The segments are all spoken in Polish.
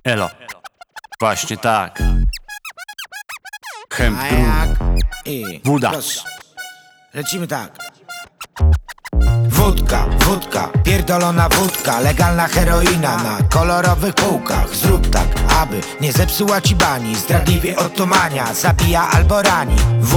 Elo, właśnie tak. Hemp A Group, jak? I Woda. proszę. Lecimy tak. Wódka, pierdolona wódka, legalna heroina na kolorowych półkach. Zrób tak, aby nie zepsuła ci bani, zdradliwie otumania, zabija albo rani.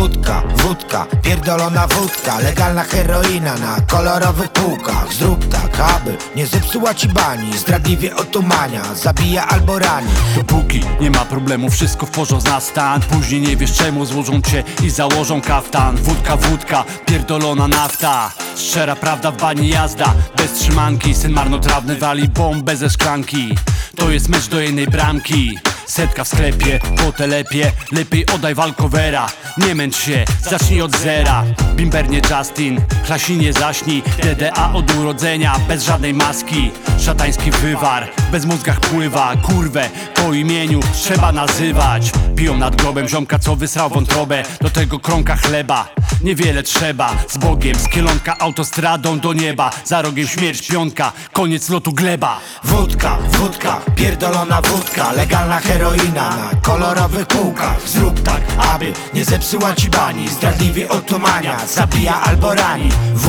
Wódka, pierdolona wódka, legalna heroina na kolorowych półkach. Zrób tak, aby nie zepsuła ci bani, zdradliwie otumania, zabija albo rani. dopóki nie ma problemu, wszystko w porządku na stan. Później nie wiesz czemu, złożą cię i założą kaftan. Wódka, pierdolona nafta, szczera prawda w bani jazda. Bez trzymanki, syn marnotrawny wali bombę ze szklanki. To jest mecz do jednej bramki. Setka w sklepie, po telepie, lepiej oddaj walkowera. Nie męcz się, zacznij od zera. Bimber nie Justin, Klasinie zaśnij. DDA od urodzenia, bez żadnej maski. Szatański wywar, bez mózgach pływa. Kurwę po imieniu trzeba nazywać. Piją nad grobem ziomka, co wysrał wątrobę. Do tego kromka chleba, niewiele trzeba. Z Bogiem, z kielonka autostradą do nieba. Za rogiem śmierć pionka, koniec lotu gleba. Wódka, pierdolona wódka, legalna heroina na kolorowych półkach. Zrób tak, aby nie zepsuła ci bani, zdradliwie otumania, zabija albo rani.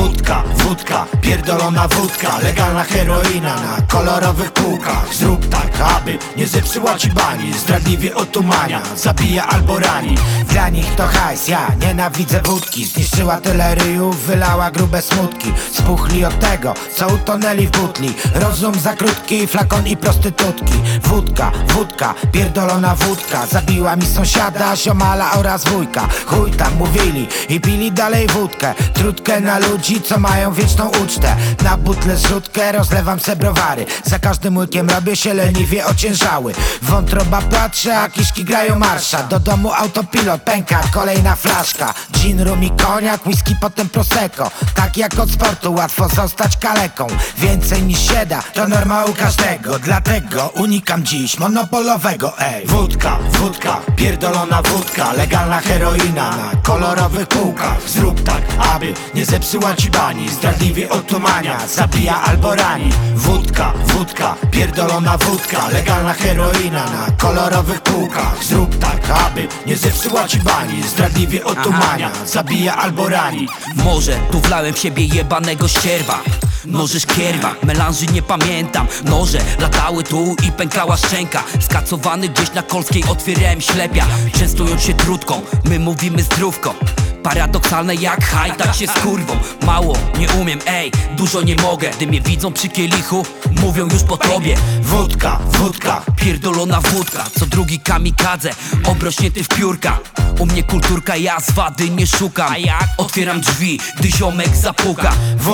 Wódka, pierdolona wódka, legalna heroina na kolorowych półkach. Zrób tak, aby nie zepsuła ci bani, zdradliwie otumania, zabija albo rani. Dla nich to hajs, ja nienawidzę wódki. Zniszczyła tyle ryjów, wylała grube smutki. Spuchli od tego, co utonęli w butli. Rozum za krótki, flakon i prostytutki. Wódka, pierdolona wódka, zabiła mi sąsiada, ziomala oraz wujka. Chuj tam mówili i pili dalej wódkę. Trutkę na ludzi, co mają wieczną ucztę. Na butlę zrzutkę rozlewam se browary. Za każdym łykiem robię się leniwie ociężały. Wątroba płacze, a kiszki grają marsza. Do domu autopilot, pęka kolejna flaszka. Gin, rum i koniak, whisky, potem prosecco. Tak jak od sportu, łatwo zostać kaleką. Więcej niż się da, to norma u każdego. Dlatego unikam dziś monopolowego, ej. Wódka, pierdolona wódka, legalna heroina na kolorowych półkach. Zrób tak, aby nie zepsuła ci bani, zdradliwie otumania, zabija albo rani. Wódka, pierdolona wódka, legalna heroina na kolorowych półkach. Zrób tak, aby nie zepsuła ci bani, zdradliwie otumania, zabija albo rani. Może tu wlałem w siebie jebanego ścierwa. Noże szkierwa, melanży nie pamiętam. Noże latały tu i pękała szczęka. Skacowany gdzieś na Kolskiej otwierałem ślepia. Częstując się trutką, my mówimy zdrówko. Paradoksalne jak haj, tak się z kurwą. Mało nie umiem, ej, dużo nie mogę. Gdy mnie widzą przy kielichu, mówią już po tobie. Wódka, Pierdolona wódka, co drugi kamikadze, obrośnięty w piórka. U mnie kulturka, ja z wady nie szukam. A jak? Otwieram drzwi, gdy ziomek zapuka.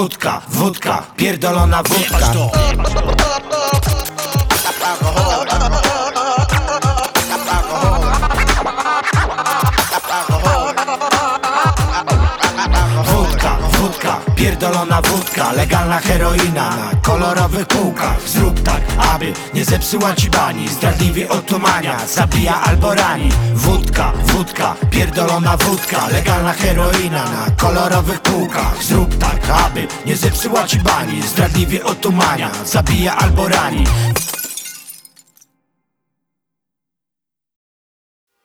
Wódka, pierdolona wódka. Wódka, pierdolona wódka, legalna heroina na kolorowych półkach. Zrób tak, aby nie zepsuła ci bani, zdradliwie otumania, zabija albo rani. Wódka, pierdolona wódka, legalna heroina na kolorowych półkach. Zrób tak, aby nie zepsuła ci bani, zdradliwie otumania, zabija albo rani.